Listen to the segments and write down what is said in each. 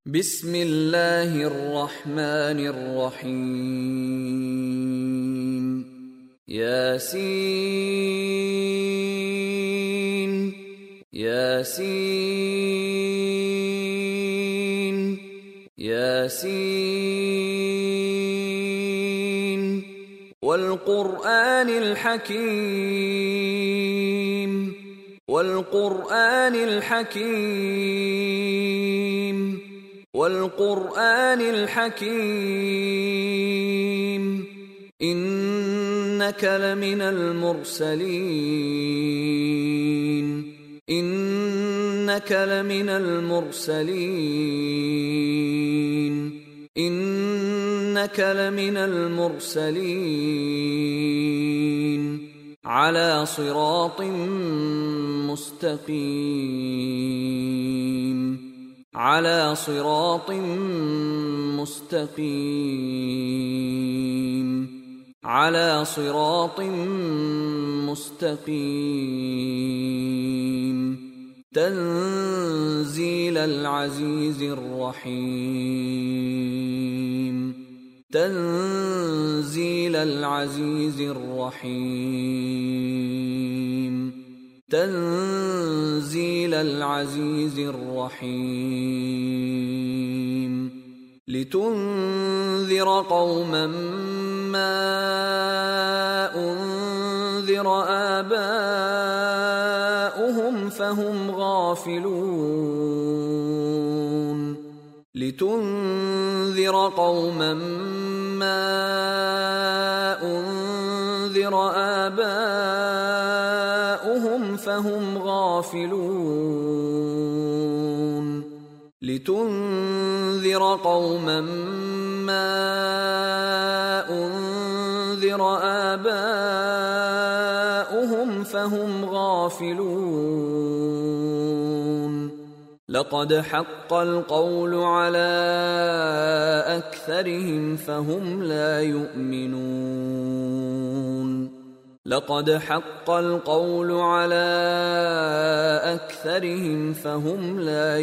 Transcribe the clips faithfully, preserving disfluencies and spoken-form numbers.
بسم الله الرحمن الرحيم. ياسين ياسين ياسين والقرآن الحكيم والقرآن الحكيم والقرآن الحكيم إنك لمن المرسلين إنك لمن المرسلين إنك لمن المرسلين على صراط مستقيم على صراط مستقيم على صراط مستقيم تنزيل العزيز الرحيم تنزيل العزيز الرحيم تنزيل العزيز الرحيم لتنذر قوما ما أنذر آباؤهم فهم غافلون لتنذر قوما ما أنذر آباؤهم فهم غافلون لتنذر قوما ما أنذر آباؤهم فهم غافلون لقد حق القول على أكثرهم فهم لا يؤمنون لقد حق القول على أكثرهم فهم لا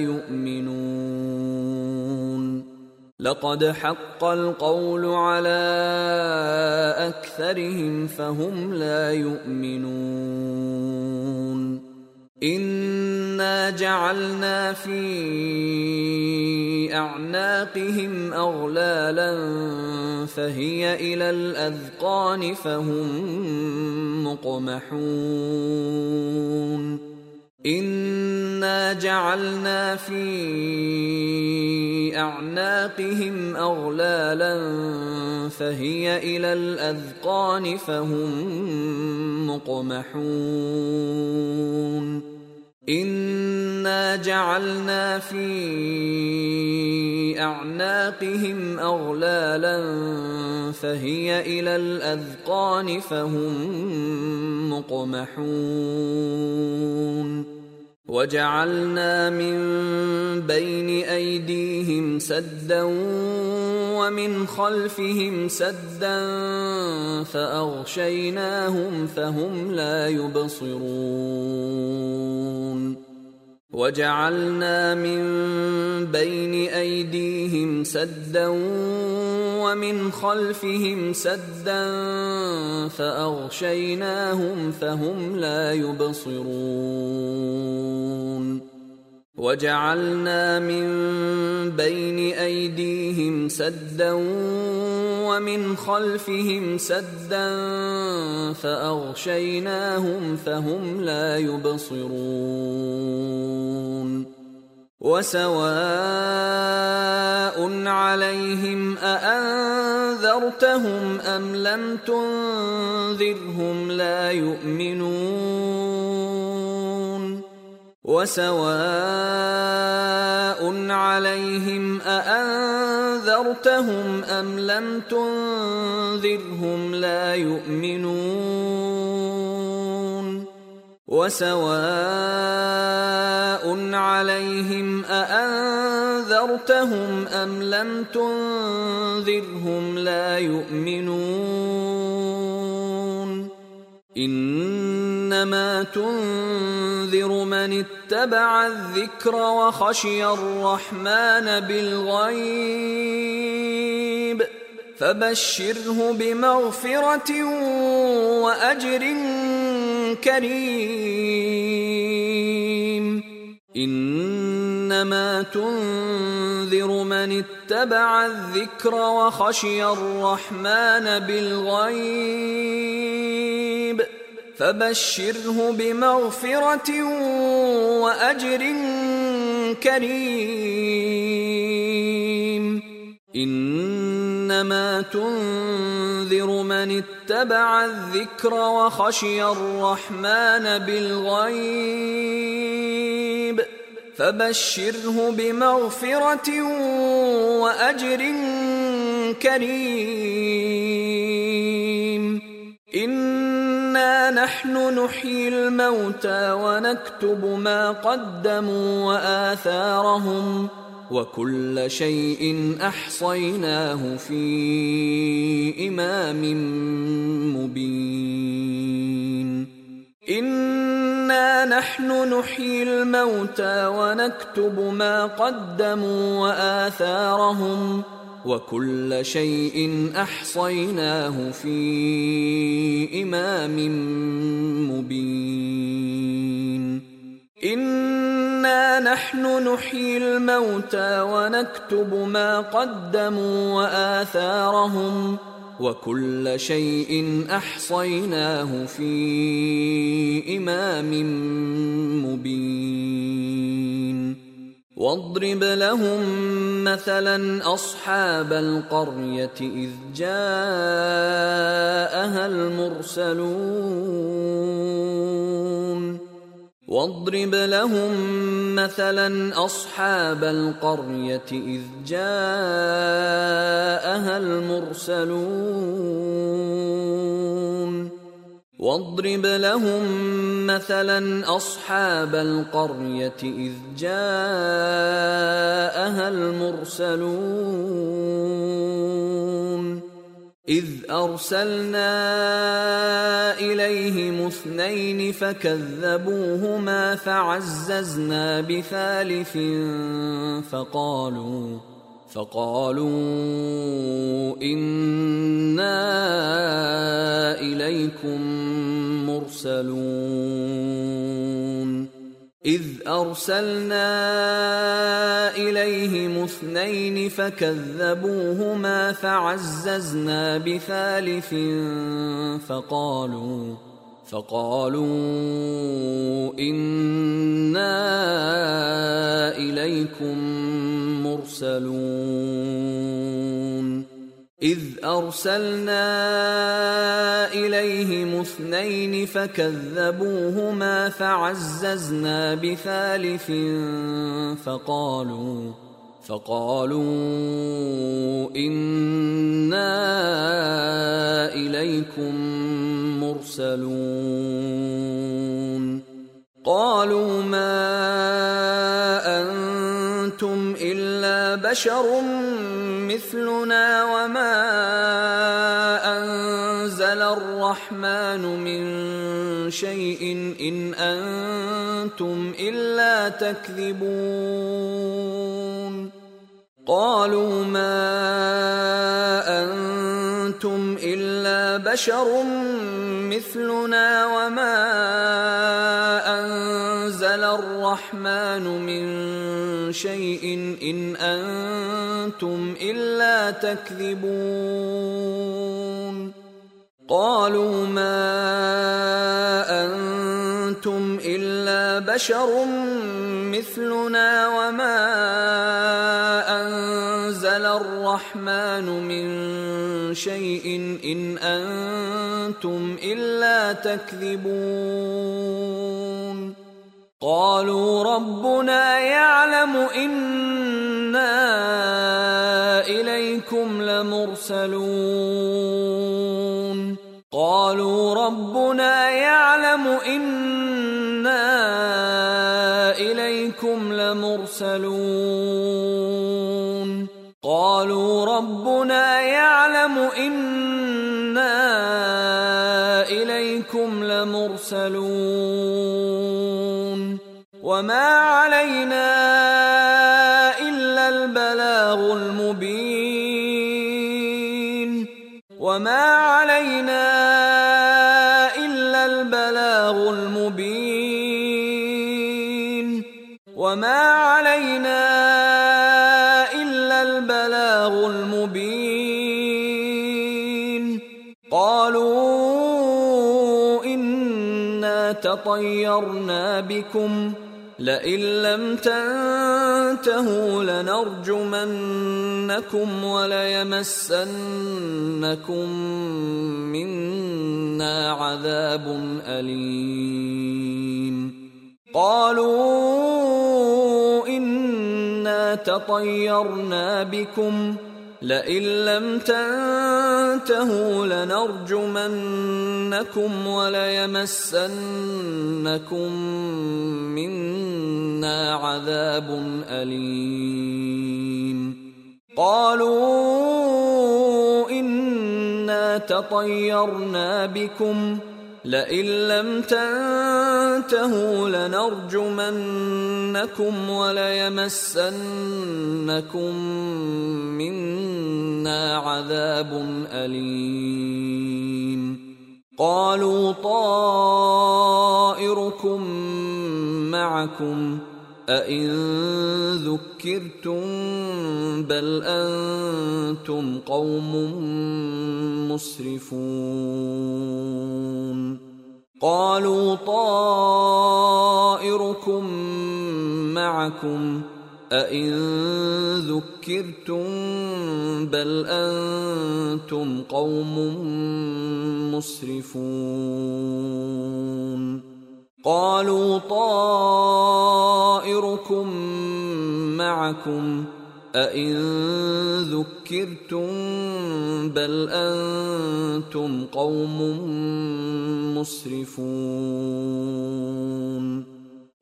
يؤمنون لقد حق القول على أكثرهم فهم لا يؤمنون إنا جعلنا في أعناقهم أغلالا فهي إلى الأذقان فهم مقمحون إنا جعلنا في أعناقهم أغلالا فهي إلى الأذقان فهم مقمحون إنا جعلنا في أعناقهم أغلالا فهي إلى الأذقان فهم مقمحون وجعلنا من بين أيديهم سدا ومن خلفهم سدا فأغشيناهم فهم لا يبصرون وجعلنا من بين أيديهم سدا ومن خلفهم سدا فأغشيناهم فهم لا يبصرون وجعلنا من بين أيديهم سدا ومن خلفهم سدا فأغشيناهم فهم لا يبصرون وسواء عليهم أأنذرتهم أم لم تنذرهم لا يؤمنون وسواء عليهم أأنذرتهم أم لم تنذرهم لا يؤمنون وسواء عليهم أأنذرتهم أم لم تنذرهم لا يؤمنون إنما تنذر من اتبع الذكر وخشي الرحمن بالغيب فبشره بمغفرة وأجر كريم. إنما تنذر من اتبع الذكر وخشي الرحمن بالغيب فبشره بمغفرة وأجر كريم. إنما تنذر من اتبع الذكر وخشي الرحمن بالغيب فبشره بمغفرة وأجر كريم. إنا نحن نحيي الموتى ونكتب ما قدموا وآثارهم وكل شيء أحصيناه في إمام مبين. إنا نحن نحيي الموتى ونكتب ما قدموا وآثارهم وكل شيء أحصيناه في إمام مبين. إنا نحن نحيي الموتى ونكتب ما قدموا وآثارهم وكل شيء أحصيناه في إمام مبين. واضرب لهم مثلا أصحاب القرية إذ جاءها المرسلون واضرب لهم مثلا أصحاب القرية إذ جاءها المرسلون واضرب لهم مثلا أصحاب القرية إذ جاءها المرسلون إذ أرسلنا إليهم اثنين فكذبوهما فعززنا بثالث فقالوا فقالوا إنا إليكم مرسلون إذ أرسلنا إليهم اثنين فكذبوهما فعززنا بثالث فقالوا فقالوا إنا إليكم مرسلون إذ أرسلنا إليهم اثنين فكذبوهما فعززنا بثالث فقالوا فقالوا إنا إليكم مرسلون قالوا ما أنتم إلا بشر مثلنا وما أنزل الرحمن من شيء إن أنتم إلا تكذبون قالوا ما أنتم إلا بشر مثلنا وما أنزل الرحمن من شيء إن أنتم إلا تكذبون قالوا ما أنتم إلا بشر مثلنا وما أنزل الرحمن من شيء إن أنتم إلا تكذبون قالوا ربنا يعلم إنا إليكم لمرسلون قالوا ربنا يعلم إنا إليكم لمرسلون قالوا ربنا يعلم إنا إليكم لمرسلون المرسلون وما علينا إلا البلاغ المبين وما علينا إلا البلاغ المبين وما علينا إلا البلاغ المبين قالوا إنا تطيرنا بكم لئن لم تنتهوا لنرجمنكم وليمسنكم منا عذاب أليم قالوا إنا تطيرنا بكم لئن لم تنتهوا لنرجمنكم وليمسنكم منا عذاب أليم قالوا إنا تطيرنا بكم لئن لم تنتهوا لنرجمنكم وليمسنكم منا عذاب أليم قالوا طائركم معكم أئن ذكرتم بل أنتم قوم مسرفون قالوا طائركم معكم أئن ذكرتم بل أنتم قوم مسرفون قالوا طائركم معكم أئن ذكرتم بل أنتم قوم مسرفون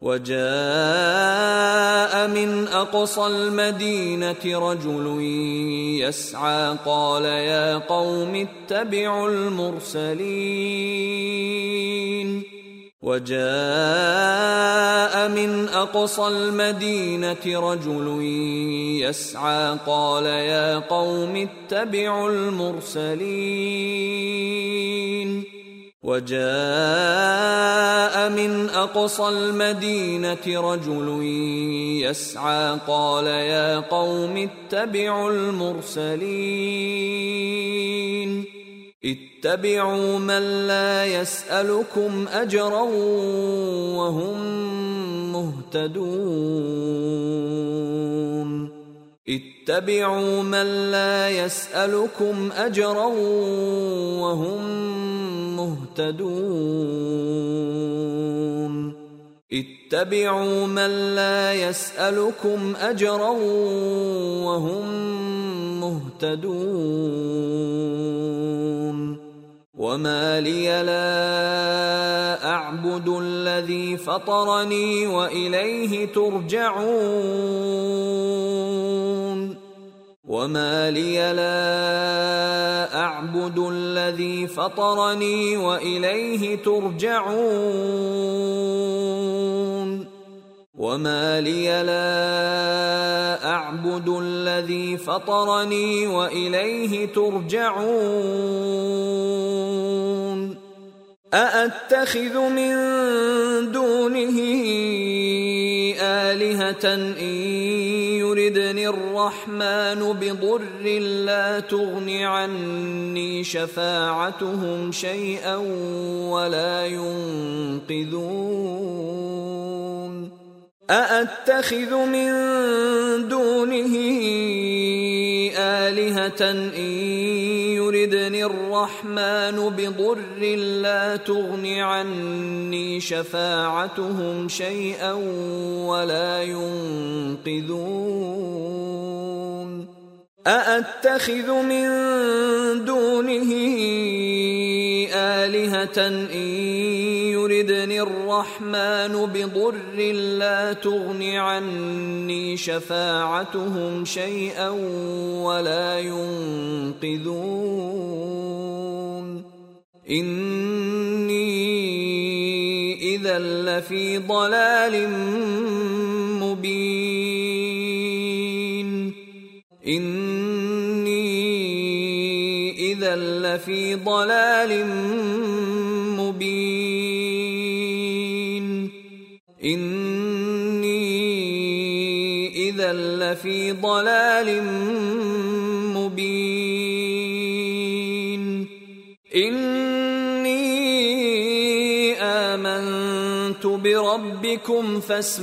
وجاء من أقصى المدينة رجل يسعى قال يا قوم اتبعوا المرسلين وجاء من أقصى المدينة رجل يسعى قال يا قوم اتبعوا المرسلين وجاء من أقصى المدينة رجل يسعى قال يا قوم اتبعوا المرسلين اتبعوا من لا يسألكم أجرا وهم مهتدون اتبعوا من لا يسألكم أجرا وهم مهتدون اتبعوا من لا يسألكم أجرا وهم مهتدون وما لي لا أعبد الذي فطرني وإليه ترجعون وما لي لا أعبد الذي فطرني وإليه ترجعون وما لي لا أعبد الذي فطرني وإليه ترجعون أأتخذ من دونه آلهة إن يردني الرحمن بضر لا تغن عني شفاعتهم شيئا ولا ينقذون أأتخذ من دونه آلهة إن يردني الرحمن بضر لا تغن عني شفاعتهم شيئا ولا ينقذون أأتخذ من دونه آلهة إن يردني الرحمن بضر لا تغن عني شفاعتهم شيئا ولا ينقذون إني لفي ضلال مبين إني إذا لفي ضلال مبين إني إذا لفي ضلال مبين إني آمنت بربكم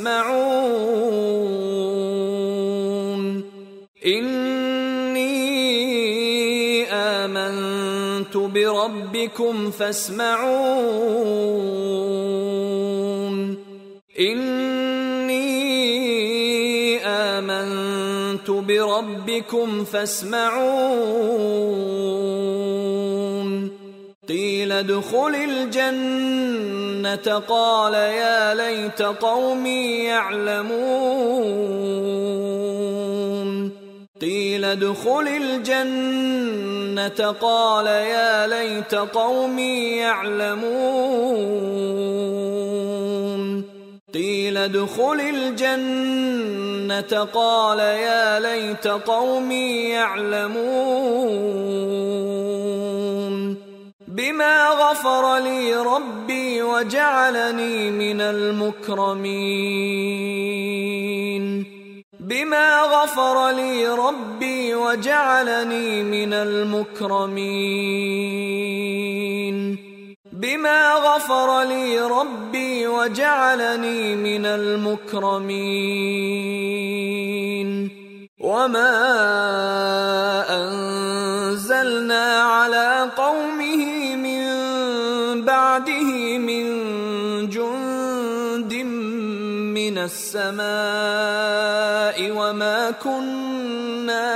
فاسمعون إني آمنت بربكم فاسمعون إني آمنت بربكم فاسمعون قيل ادخل الجنة قال يا ليت قومي يعلمون قيل ادخل الجنة قال يا ليت قومي يعلمون قيل ادخل الجنة قال يا ليت قومي يعلمون بما غفر لي ربي وجعلني من المكرمين بما غفر لي ربي وجعلني من المكرمين بما غفر لي ربي وجعلني من المكرمين وما أنزلنا على قومه من بعده من جند من السماء وما كنا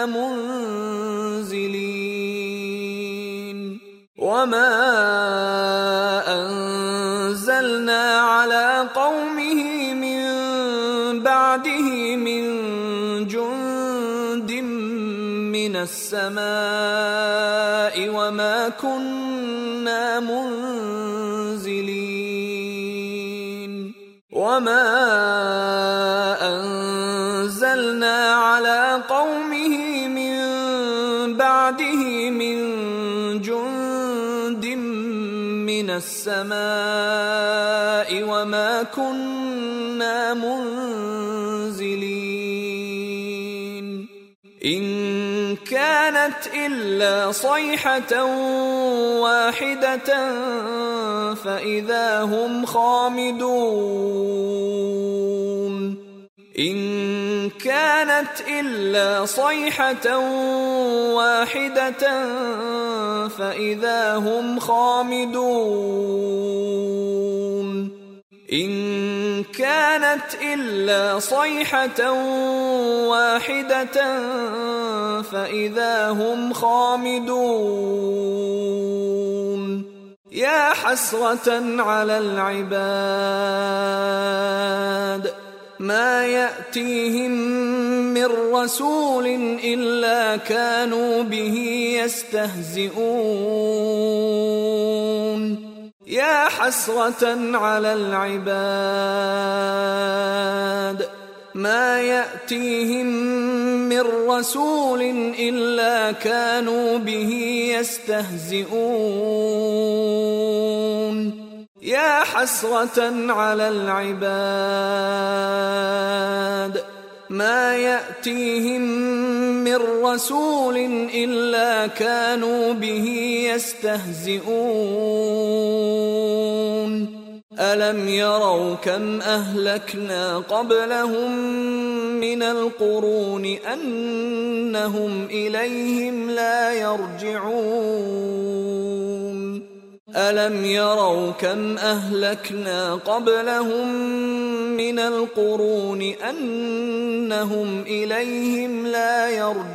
منزلين وما أنزلنا على قومه من بعده من جند من السماء وما كنا منزلين وما أنزلنا على قومه من بعده من جند من السماء وما كنا منزلين إن كانت إلا صيحة واحدة فإذا هم خامدون إن كانت إلا صيحة واحدة فإذا هم خامدون إن كانت إلا صيحة واحدة فإذا هم خامدون يا حسرة على العباد ما يأتيهم من رسول إلا كانوا به يستهزئون يا حسرة على العباد ما يأتيهم من رسول إلا كانوا به يستهزئون يا حسرة على العباد ما يأتيهم من رسول إلا كانوا به يستهزئون ألم يروا كم أهلكنا قبلهم من القرون أنهم إليهم لا يرجعون ألم يروا كم أهلكنا قبلهم من القرون أنهم إليهم لا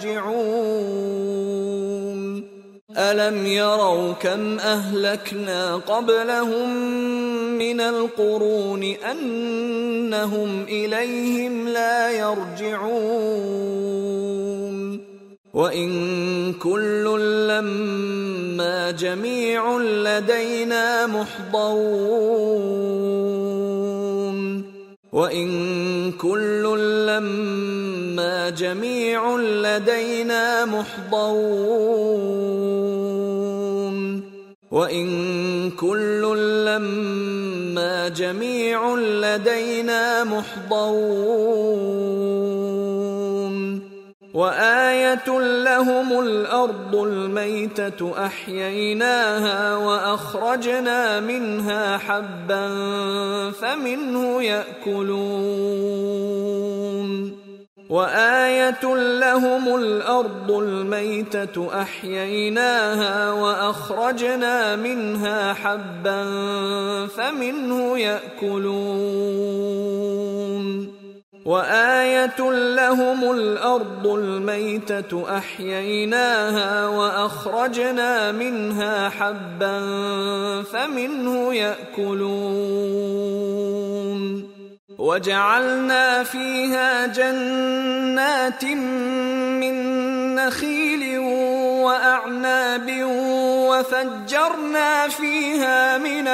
يرجعون ألم يروا كم أهلكنا قبلهم من القرون أنهم إليهم لا يرجعون وإن كل لما جميع لدينا محضرون وإن كل لما جميع لدينا محضرون وإن كل لما جميع لدينا محضرون وآية لهم الأرض الميتة أحييناها وأخرجنا منها حبا فمنه يأكلون وآية لهم الأرض الميتة أحييناها وأخرجنا منها حبا فمنه يأكلون وآية لهم الأرض الميتة أحييناها وأخرجنا منها حبا فمنه يأكلون وجعلنا فيها جنات من نخيل وأعناب وفجرنا فيها من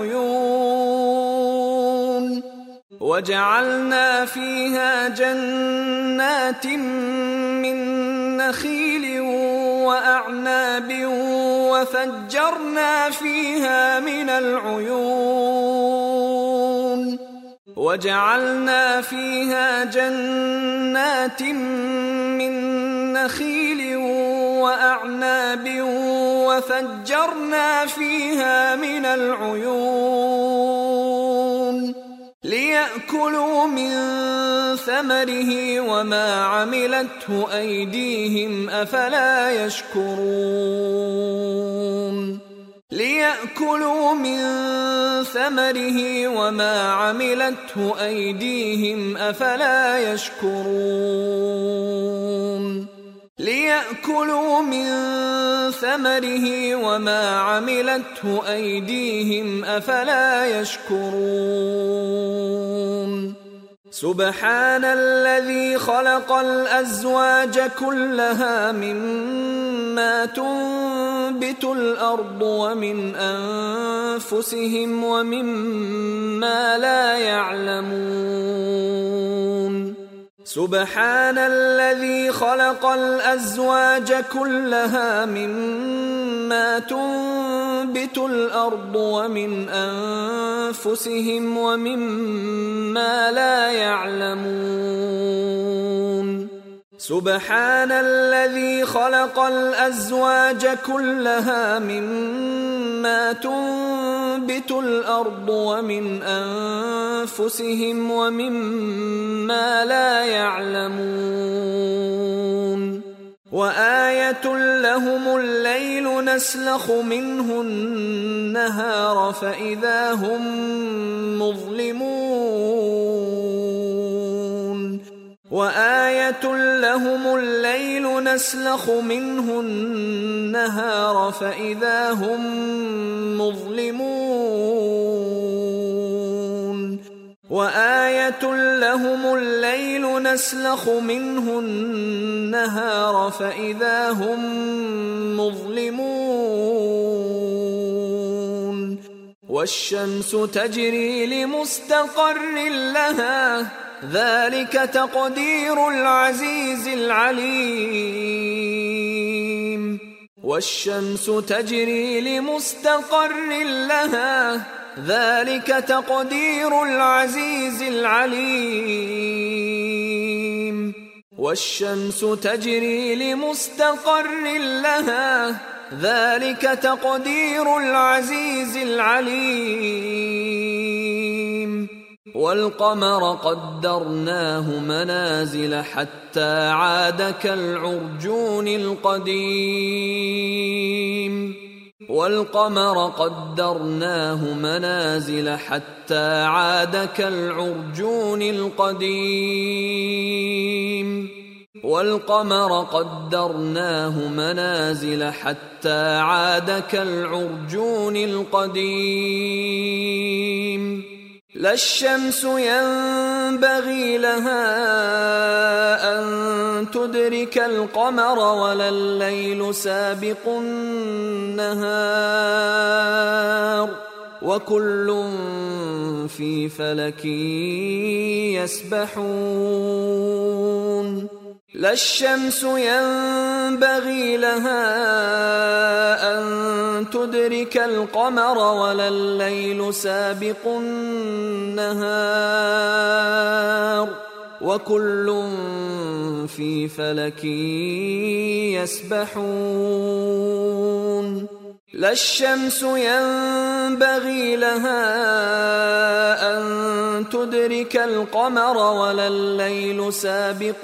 العيون وجعلنا فيها جنات من نخيل وأعناب وفجرنا فيها من العيون وجعلنا فيها جنات من نخيل وأعناب وفجرنا فيها من العيون ليأكلوا من ثمره وما عملته أيديهم أفلا يشكرون ليأكلوا من ثمره وما عملته أيديهم أفلا يشكرون ليأكلوا من ثمره وما عملته أيديهم أفلا يشكرون سبحان الذي خلق الأزواج كلها مما تنبت الأرض ومن أنفسهم ومما لا يعلمون سبحان الذي خلق الأزواج كلها مما تنبت الأرض ومن أنفسهم ومما لا يعلمون سبحان الذي خلق الأزواج كلها مما تنبت الأرض ومن أنفسهم ومما لا يعلمون وآية لهم الليل نسلخ منه النهار فإذا هم مظلمون وآية لهم الليل نسلخ منه النهار فإذا هم مظلمون وآية لهم الليل نسلخ منه النهار فإذا هم مظلمون والشمس تجري لمستقر لها ذلك تقدير العزيز العليم والشمس تجري لمستقر لها ذلك تقدير العزيز العليم والشمس تجري لمستقر لها ذلك تقدير العزيز العليم والقمر قدرناه منازل حتى عاد كالعرجون القديم والقمر قدرناه منازل حتى عاد كالعرجون القديم والقمر قدرناه منازل حتى عاد كالعرجون القديم لا الشمس ينبغي لها أن تدرك القمر ولا الليل سابق النهار وكل في فلك يسبحون لا الشمس ينبغي لها أن تدرك القمر ولا الليل سابق النهار وكل في فلك يسبحون لا الشمس ينبغي لها أن تدرك القمر ولا الليل سابق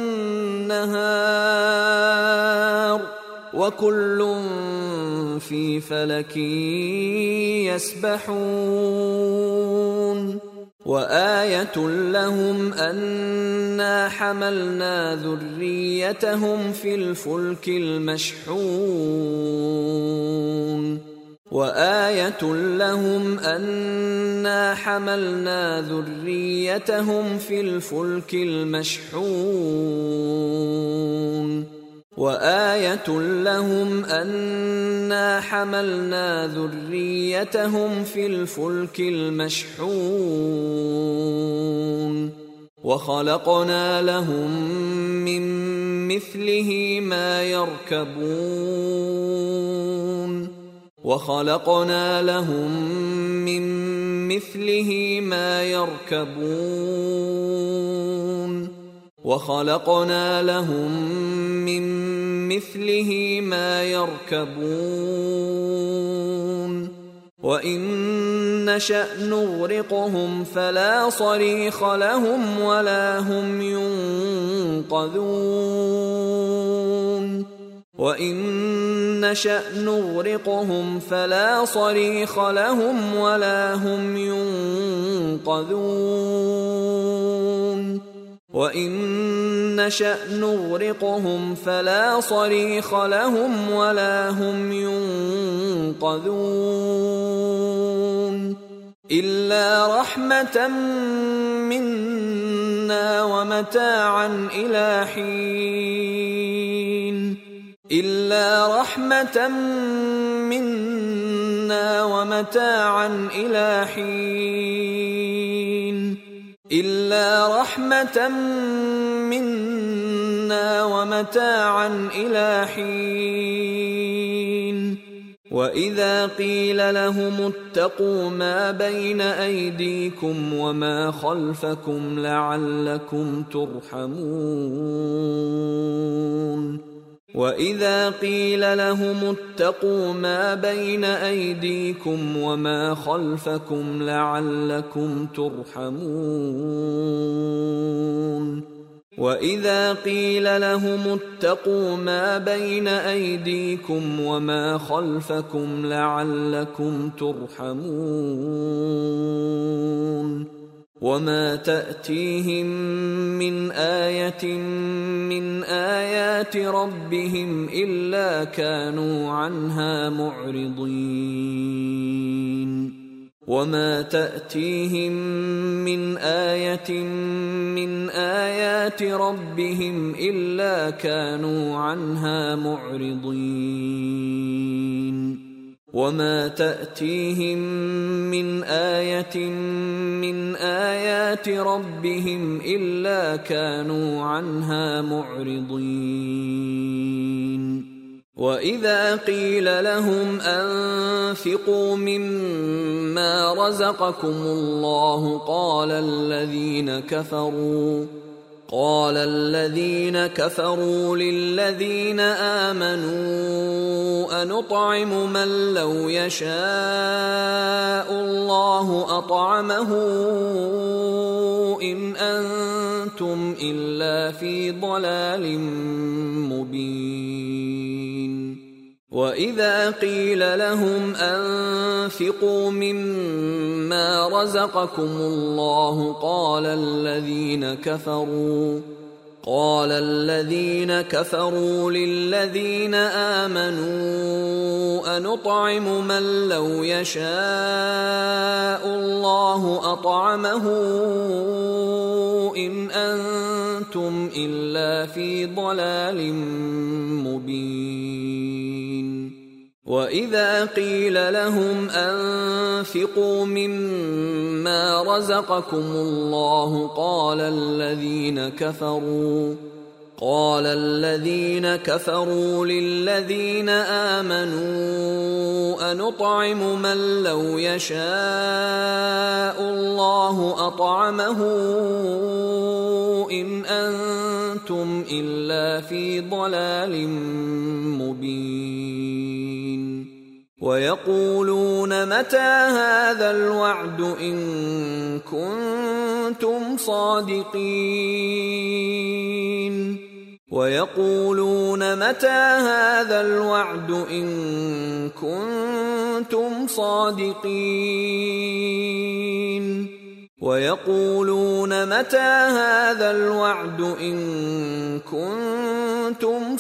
النهار وكل في فلك يسبحون وآية لهم أنا حملنا ذريتهم في الفلك المشحون وآية لهم أنا حملنا ذريتهم في الفلك المشحون وآية لهم أنا حملنا ذريتهم في الفلك المشحون وخلقنا لهم من مثله ما يركبون وخلقنا لهم من مثله ما يركبون وخلقنا لهم من مثله ما يركبون وإن نشأ نغرقهم فلا صريخ لهم ولا هم ينقذون وإن نشأ نغرقهم فلا صريخ لهم ولا هم ينقذون وإن نشأ نغرقهم فلا صريخ لهم ولا هم ينقذون إلا رحمة منا ومتاعا إلى حين إلا رحمة منا ومتاعا إلى حين إلا رحمة منا ومتاعا إلى حين وإذا قيل لهم اتقوا ما بين أيديكم وما خلفكم لعلكم ترحمون وإذا قيل لهم اتقوا ما بين أيديكم وما خلفكم لعلكم ترحمون وإذا قيل لهم اتقوا ما بين أيديكم وما خلفكم لعلكم ترحمون وما تأتيهم من آية من آيات ربهم إلا كانوا عنها معرضين وما تأتيهم من آية من آيات ربهم إلا كانوا عنها معرضين وما تأتيهم من آية من آيات ربهم إلا كانوا عنها معرضين وإذا قيل لهم أنفقوا مما رزقكم الله قال الذين كفروا قال الذين كفروا للذين آمنوا أنطعم من لو يشاء الله أطعمه إن أنتم إلا في ضلال مبين وإذا قيل لهم أنفقوا مما رزقكم الله قال الذين كفروا قال الذين كفروا للذين آمنوا أنطعم من لو يشاء الله أطعمه إن أنتم إلا في ضلال مبين وإذا قيل لهم أنفقوا مما رزقكم الله قال الذين كفروا قال الذين كفروا للذين آمنوا أنطعم من لو يشاء الله أطعمه إن أنتم إلا في ضلال مبين ويقولون متى هذا الوعد إن كنتم صادقين ويقولون متى هذا الوعد إن كنتم صادقين ويقولون متى هذا الوعد إن كنتم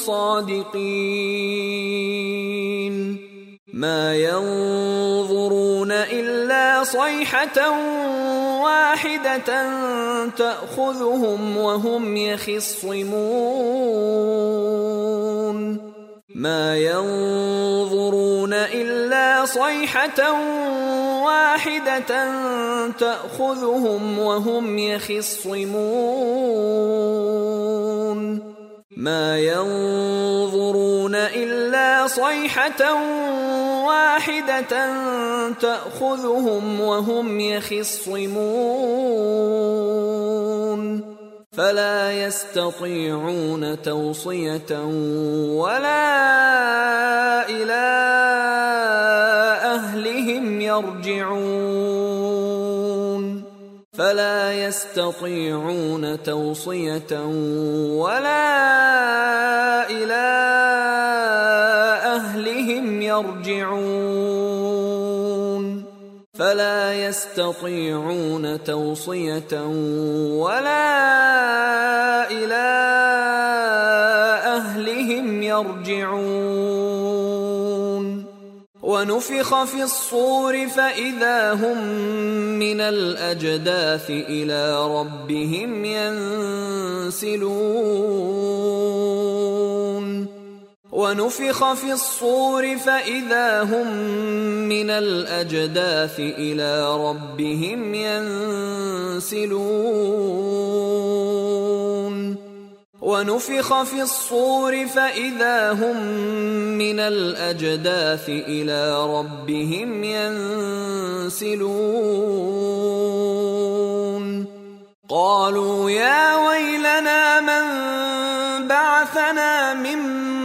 صادقين ما ينظرون إلا صيحة واحدة تأخذهم وهم يخصمون ما ينظرون إلا صيحة واحدة تأخذهم وهم يخصمون ما ينظرون إلا صيحة واحدة تأخذهم وهم يخصمون فلا يستطيعون توصية ولا إلى أهلهم يرجعون فلا يستطيعون توصية ولا إلى أهلهم يرجعون فلا يستطيعون توصية ولا إلى أهلهم يرجعون ونفخ في الصور فإذا هم من الأجداث إلى ربهم ينسلون ونفخ في الصور فإذا هم من الأجداث إلى ربهم ينسلون ونفخ في الصور فإذا هم من الأجداث إلى ربهم ينسلون قالوا يا ويلنا من بعثنا من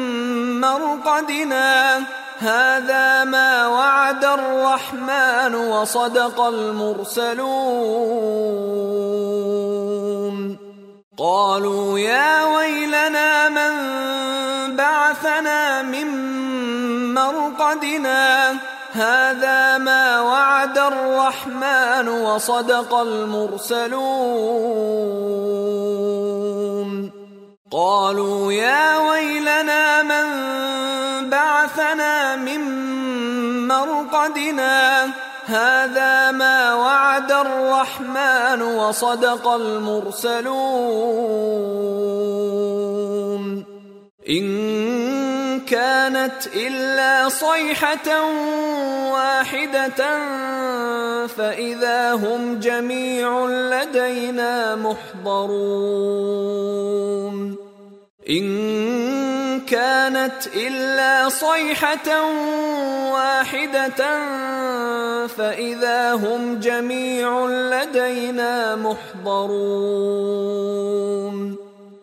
مرقدنا هذا ما وعد الرحمن وصدق المرسلون قالوا يا ويلنا من بعثنا من مرقدنا هذا ما وعد الرحمن وصدق المرسلون قالوا يا ويلنا من بعثنا من مرقدنا هذا ما وعد الرحمن وصدق المرسلون إن كانت إلا صيحة واحدة فإذا هم جميع لدينا محضرون إن كانت إلا صيحة واحدة فإذا هم جميع لدينا محضرون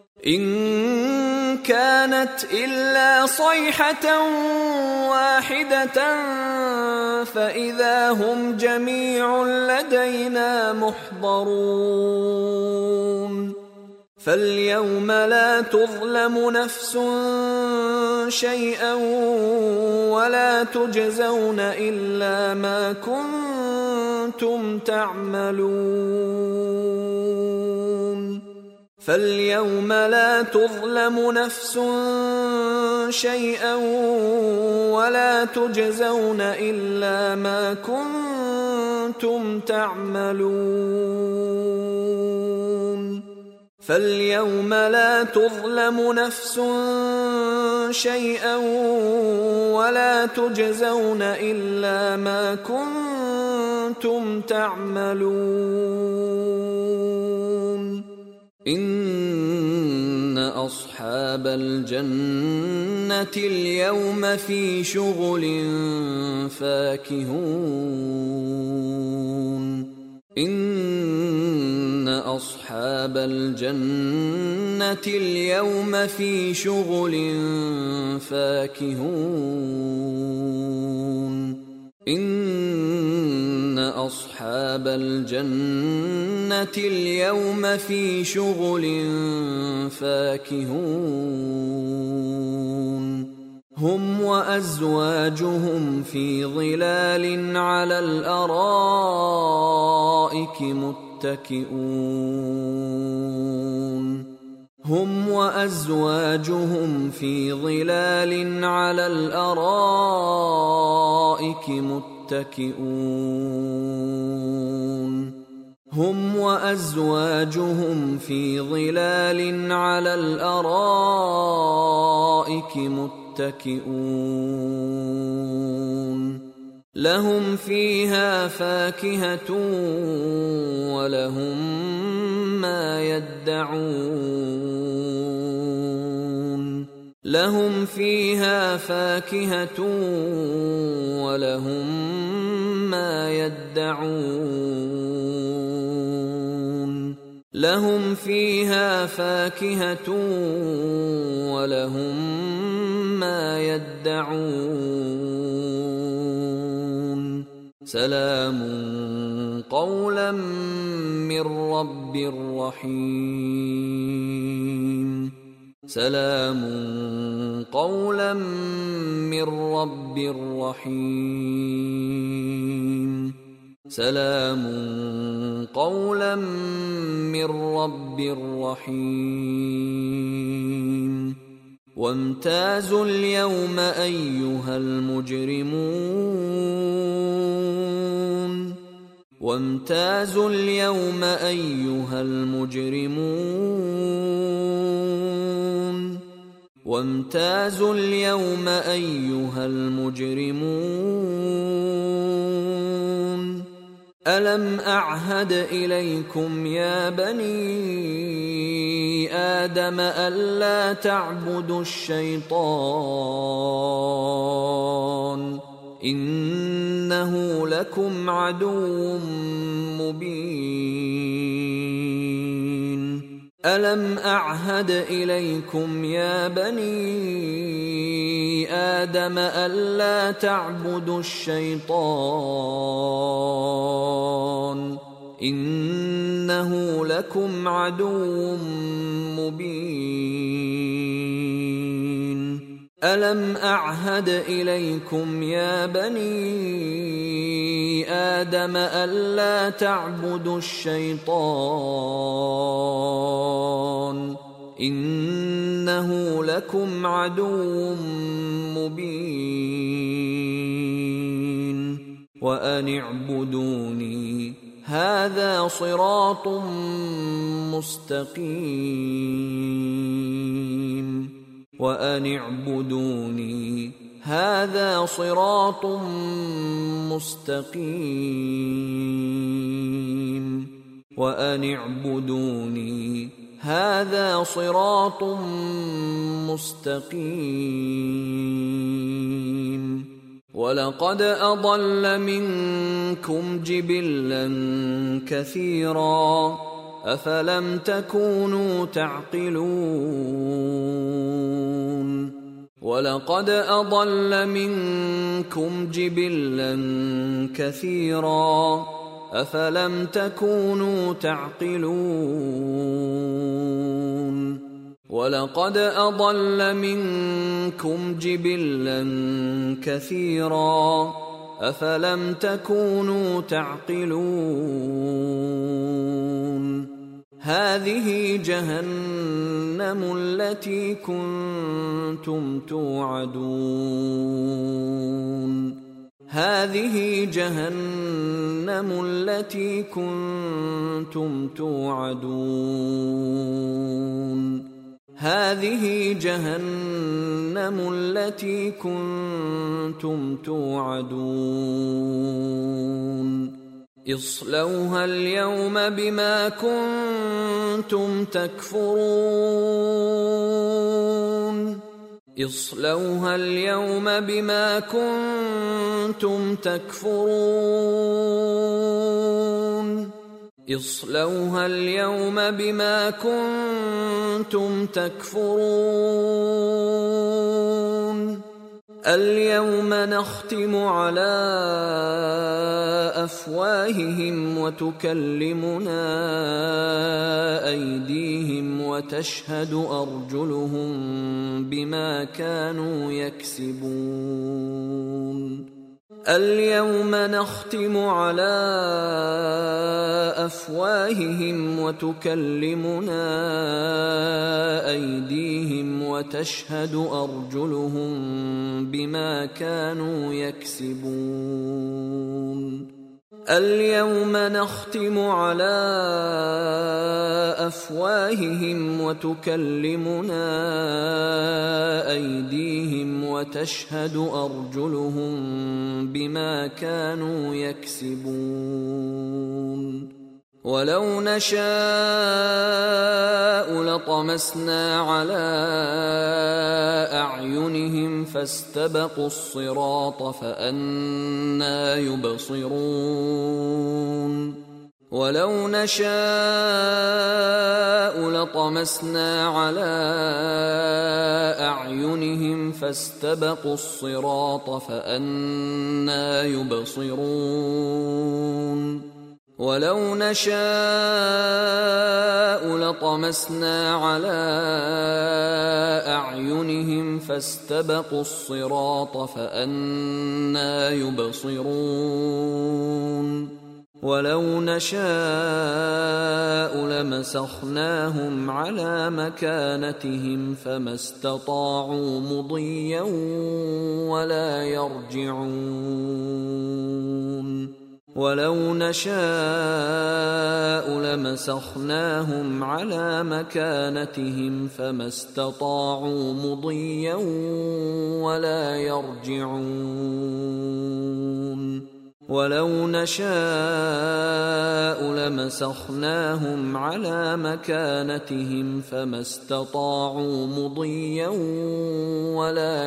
إن كانت إلا صيحة واحدة فإذا هم جميع لدينا محضرون فاليوم لا تظلم نفس شيئا ولا تجزون إلا ما كنتم تعملون فاليوم لا تظلم نفس شيئا ولا تجزون إلا ما كنتم تعملون فاليوم لا تظلم نفس شيئا ولا تجزون إلا ما كنتم تعملون إن أصحاب الجنة اليوم في شغل فاكهون إن أصحاب الجنة اليوم في شغل فاكهون إن أصحاب الجنة اليوم في شغل فاكهون هم وأزواجهم في ظلال على الأرائك متكئون هم وأزواجهم في ظلال على الأرائك متكئون هم وأزواجهم في ظلال على الأرائك متكئون لهم فيها فاكهة ولهم ما يدعون لهم فيها فاكهة ولهم ما يدعون لهم فيها فاكهة ولهم ما يدعون سلام قولا من رب رحيم سلام قولا من رب رحيم سلام قولا من رب رحيم وامتازوا اليوم أيها المجرمون وامتازوا اليوم أيها المجرمون وامتازوا اليوم أيها المجرمون ألم أعهد إليكم يا بني آدم ألا تعبدوا الشيطان إنه لكم عدو مبين ألم أعهد إليكم يا بني آدم ألا تعبدوا الشيطان إنه لكم عدو مبين ألم أعهد إليكم يا بني آدم ألا تعبدوا الشيطان إنه لكم عدو مبين وأن اعبدوني هذا صراط مستقيم وأن اعبدوني هذا صراط مستقيم وأن اعبدوني هذا صراط مستقيم ولقد أضل منكم جبلا كثيرا أفلم تكونوا تعقلون ولقد أضل منكم جبلا كثيرا أفلم تكونوا تعقلون ولقد أضل منكم جبلا كثيرا أفلم تكونوا تعقلون هذه جهنم التي كنتم توعدون هذه جهنم التي كنتم توعدون هذه جهنم التي كنتم توعدون اصلوها اليوم بما كنتم تكفرون اصلوها اليوم بما كنتم تكفرون اصلوها اليوم بما كنتم تكفرون اليوم نختم على أفواههم وتكلمنا أيديهم وتشهد أرجلهم بما كانوا يكسبون اليوم نختم على أفواههم وتكلمنا أيديهم وتشهد أرجلهم بما كانوا يكسبون اليوم نختم على أفواههم وتكلمنا أيديهم وتشهد أرجلهم بما كانوا يكسبون ولو نشاء لطمسنا على أعينهم فاستبقوا الصراط فأنى يبصرون ولو نشاء لطمسنا على أعينهم فاستبقوا الصراط فأنى يبصرون ولو نشاء لطمسنا على أعينهم فاستبقوا الصراط فأنى يبصرون ولو نشاء لمسخناهم على مكانتهم فما استطاعوا مضيا ولا يرجعون ولو نشاء لمسخناهم على مكانتهم فما استطاعوا مضيا ولا يرجعون ولو نشاء لمسخناهم على مكانتهم فما استطاعوا مضيا ولا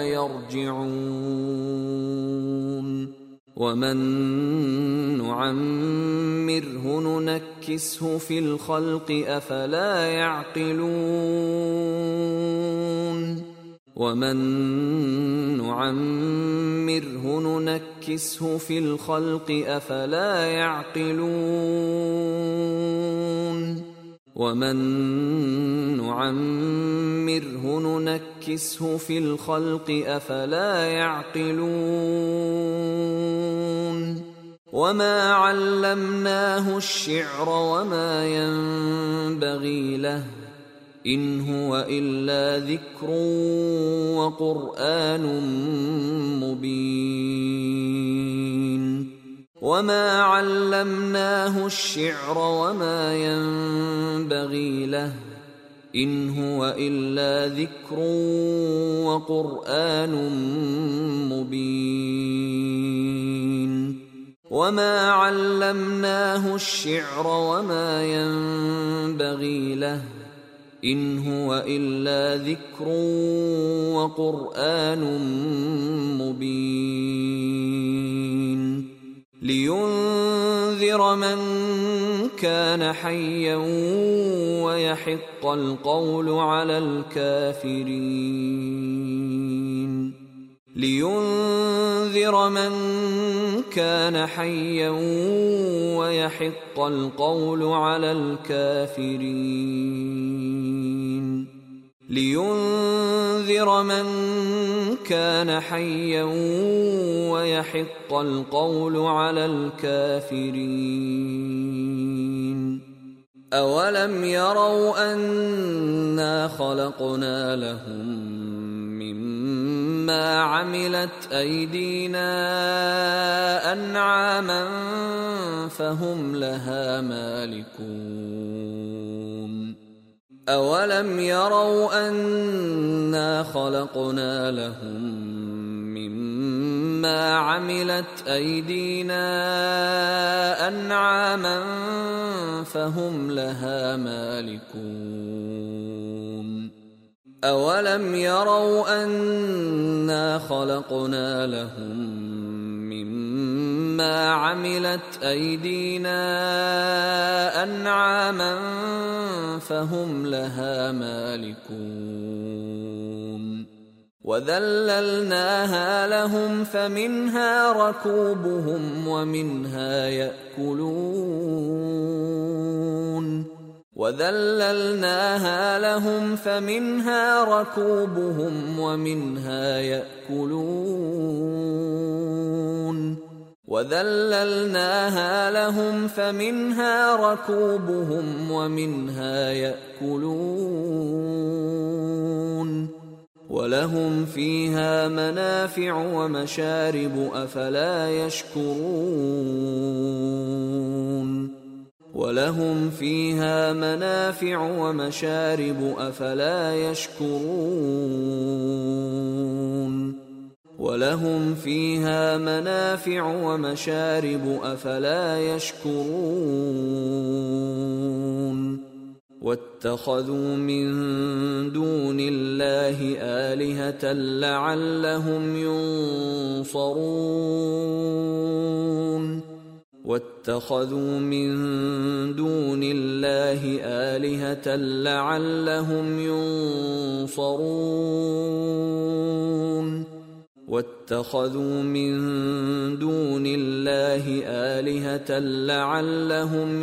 يرجعون ومن نعمره ننكسه في الخلق أفلا يعقلون ومن نعمره ننكسه في الخلق أفلا يعقلون ومن نعمره ننكسه في الخلق أفلا يعقلون وما علمناه الشعر وما ينبغي له إن هو إلا ذكر وقرآن مبين وما علمناه الشعر وما ينبغي له إن هو إلا ذكر وقرآن مبين وما علمناه الشعر وما ينبغي له إن هو إلا ذكر وقرآن مبين لينذر من كان حيا ويحق القول على الكافرين لينذر من كان حيا ويحق القول على الكافرين لينذر من كان حيا ويحق القول على الكافرين أولم يروا أنا خلقنا لهم مما عملت أيدينا أنعاما فهم لها مالكون أولم يروا أنا خلقنا لهم مما عملت أيدينا أنعاما فهم لها مالكون أولم يروا أنا خلقنا لهم مما عملت أيدينا أنعاما فهم لها مالكون وذللناها لهم فمنها ركوبهم ومنها يأكلون وذللناها لهم فمنها ركوبهم ومنها يأكلون وذللناها لهم فمنها ركوبهم ومنها يأكلون ولهم فيها منافع ومشارب أفلا يشكرون ولهم فيها منافع ومشارب أفلا يشكرون ولهم فيها منافع ومشارب أفلا يشكرون واتخذوا من دون الله آلهة لعلهم ينصرون واتخذوا من دون الله آلهة لعلهم ينصرون واتخذوا من دون الله آلهة لعلهم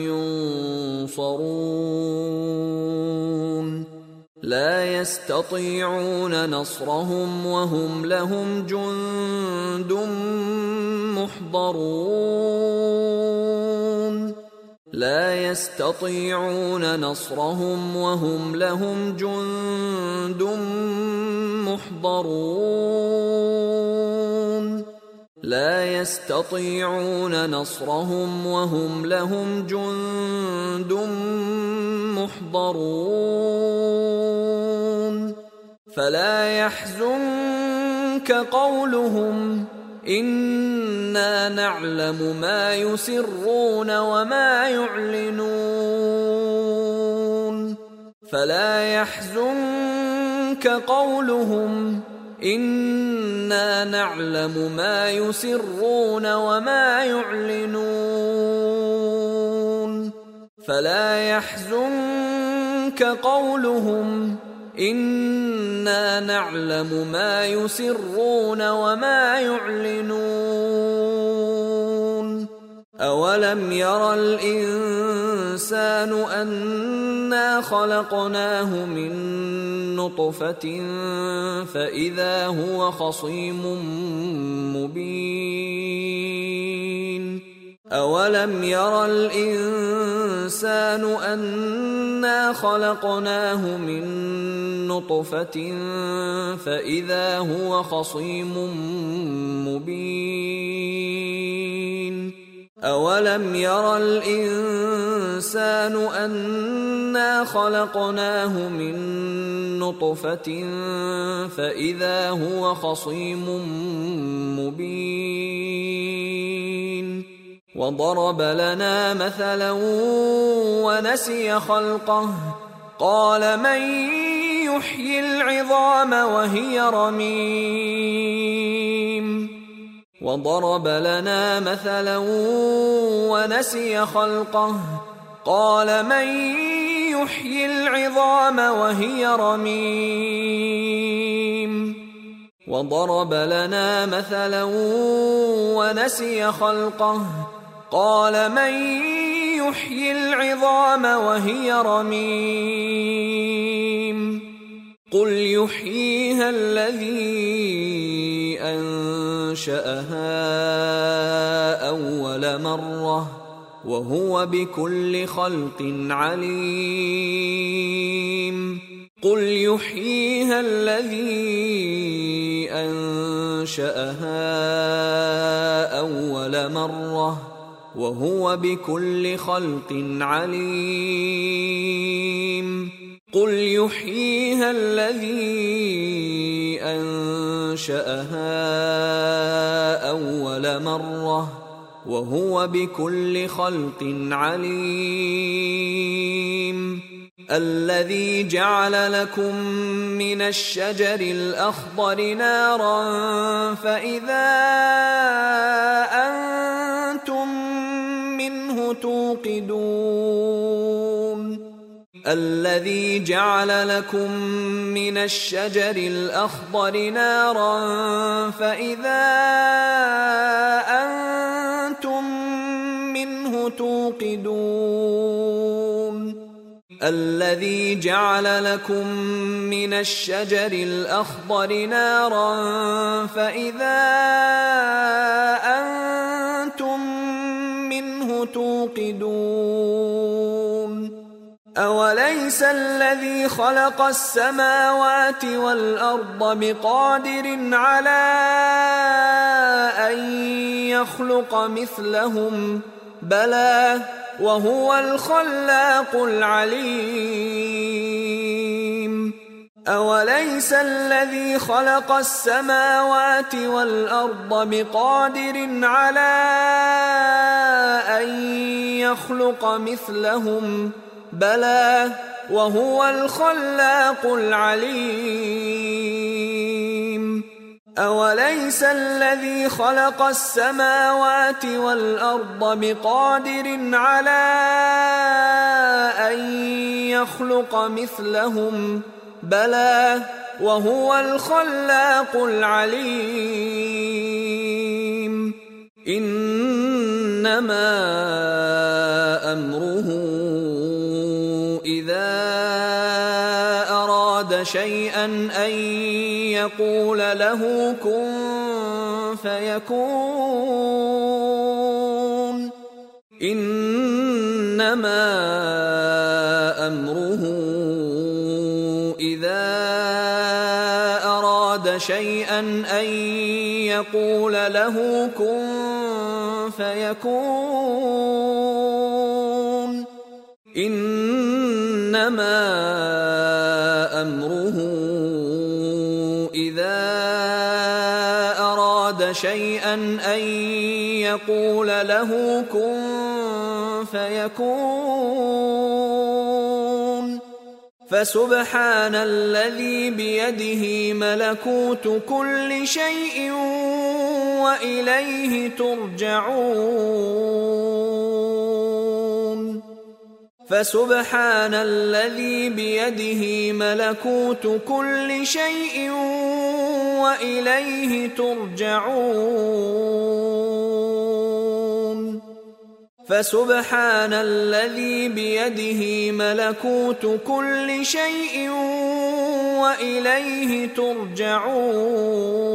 ينصرون لا يستطيعون نصرهم وهم لهم جند محضرون لا يستطيعون نصرهم وهم لهم جند محضرون لا يستطيعون نصرهم وهم لهم جند محضرون فلا يحزنك قولهم إنا نعلم ما يسرون وما يعلنون فلا يحزنك قولهم إنا نعلم ما يسرون وما يعلنون فلا يحزنك قولهم إنا نعلم ما يسرون وما يعلنون أولم ير الإنسان أنا خلقناه من نطفة فإذا هو خصيم مبين أولم ير الإنسان أنا خلقناه من نطفة فإذا هو خصيم مبين أولم ير الإنسان أنا خلقناه من نطفة فإذا هو خصيم مبين وضرب لنا مثلا ونسي خلقه قال من يحيي العظام وهي رميم وضرب لنا مثلا ونسي خلقه قال من يحيي العظام وهي رميم وضرب لنا مثلا ونسي خلقه قال من يحيي العظام وهي رميم قل يحييها الذي أنشأها أول مرة وهو بكل خلق عليم قل يحييها الذي أنشأها أنشأها أول مرة وهو بكل خلق عليم قل يحييها الذي أنشأها أول مرة وهو بكل خلق عليم الذي جعل لكم من الشجر الأخضر نارا فإذا أنتم منه توقدون الذي جعل لكم من الشجر الأخضر نارا فإذا أنتم منه توقدون الذي جعل لكم من الشجر الأخضر نارا فإذا أنتم منه توقدون أوليس الذي خلق السماوات والأرض بقادر على أن يخلق مثلهم بلى وهو الخلاق العليم أوليس الذي خلق السماوات والأرض بقادر على أن يخلق مثلهم بلى وهو الخلاق العليم أوليس الذي خلق السماوات والأرض بقادر على أن يخلق مثلهم بلى وهو الخلاق العليم إنما أمره إذا أراد شيئا أن يقول له كن فيكون إنما أمره إذا أراد شيئا أن يقول له كن فيكون إنما أمره إذا أراد شيئا أن يقول له كن فيكون فسبحان الذي بيده ملكوت كل شيء وإليه ترجعون فسبحان الذي بيده ملكوت كل شيء وإليه ترجعون فسبحان الذي بيده ملكوت كل شيء وإليه ترجعون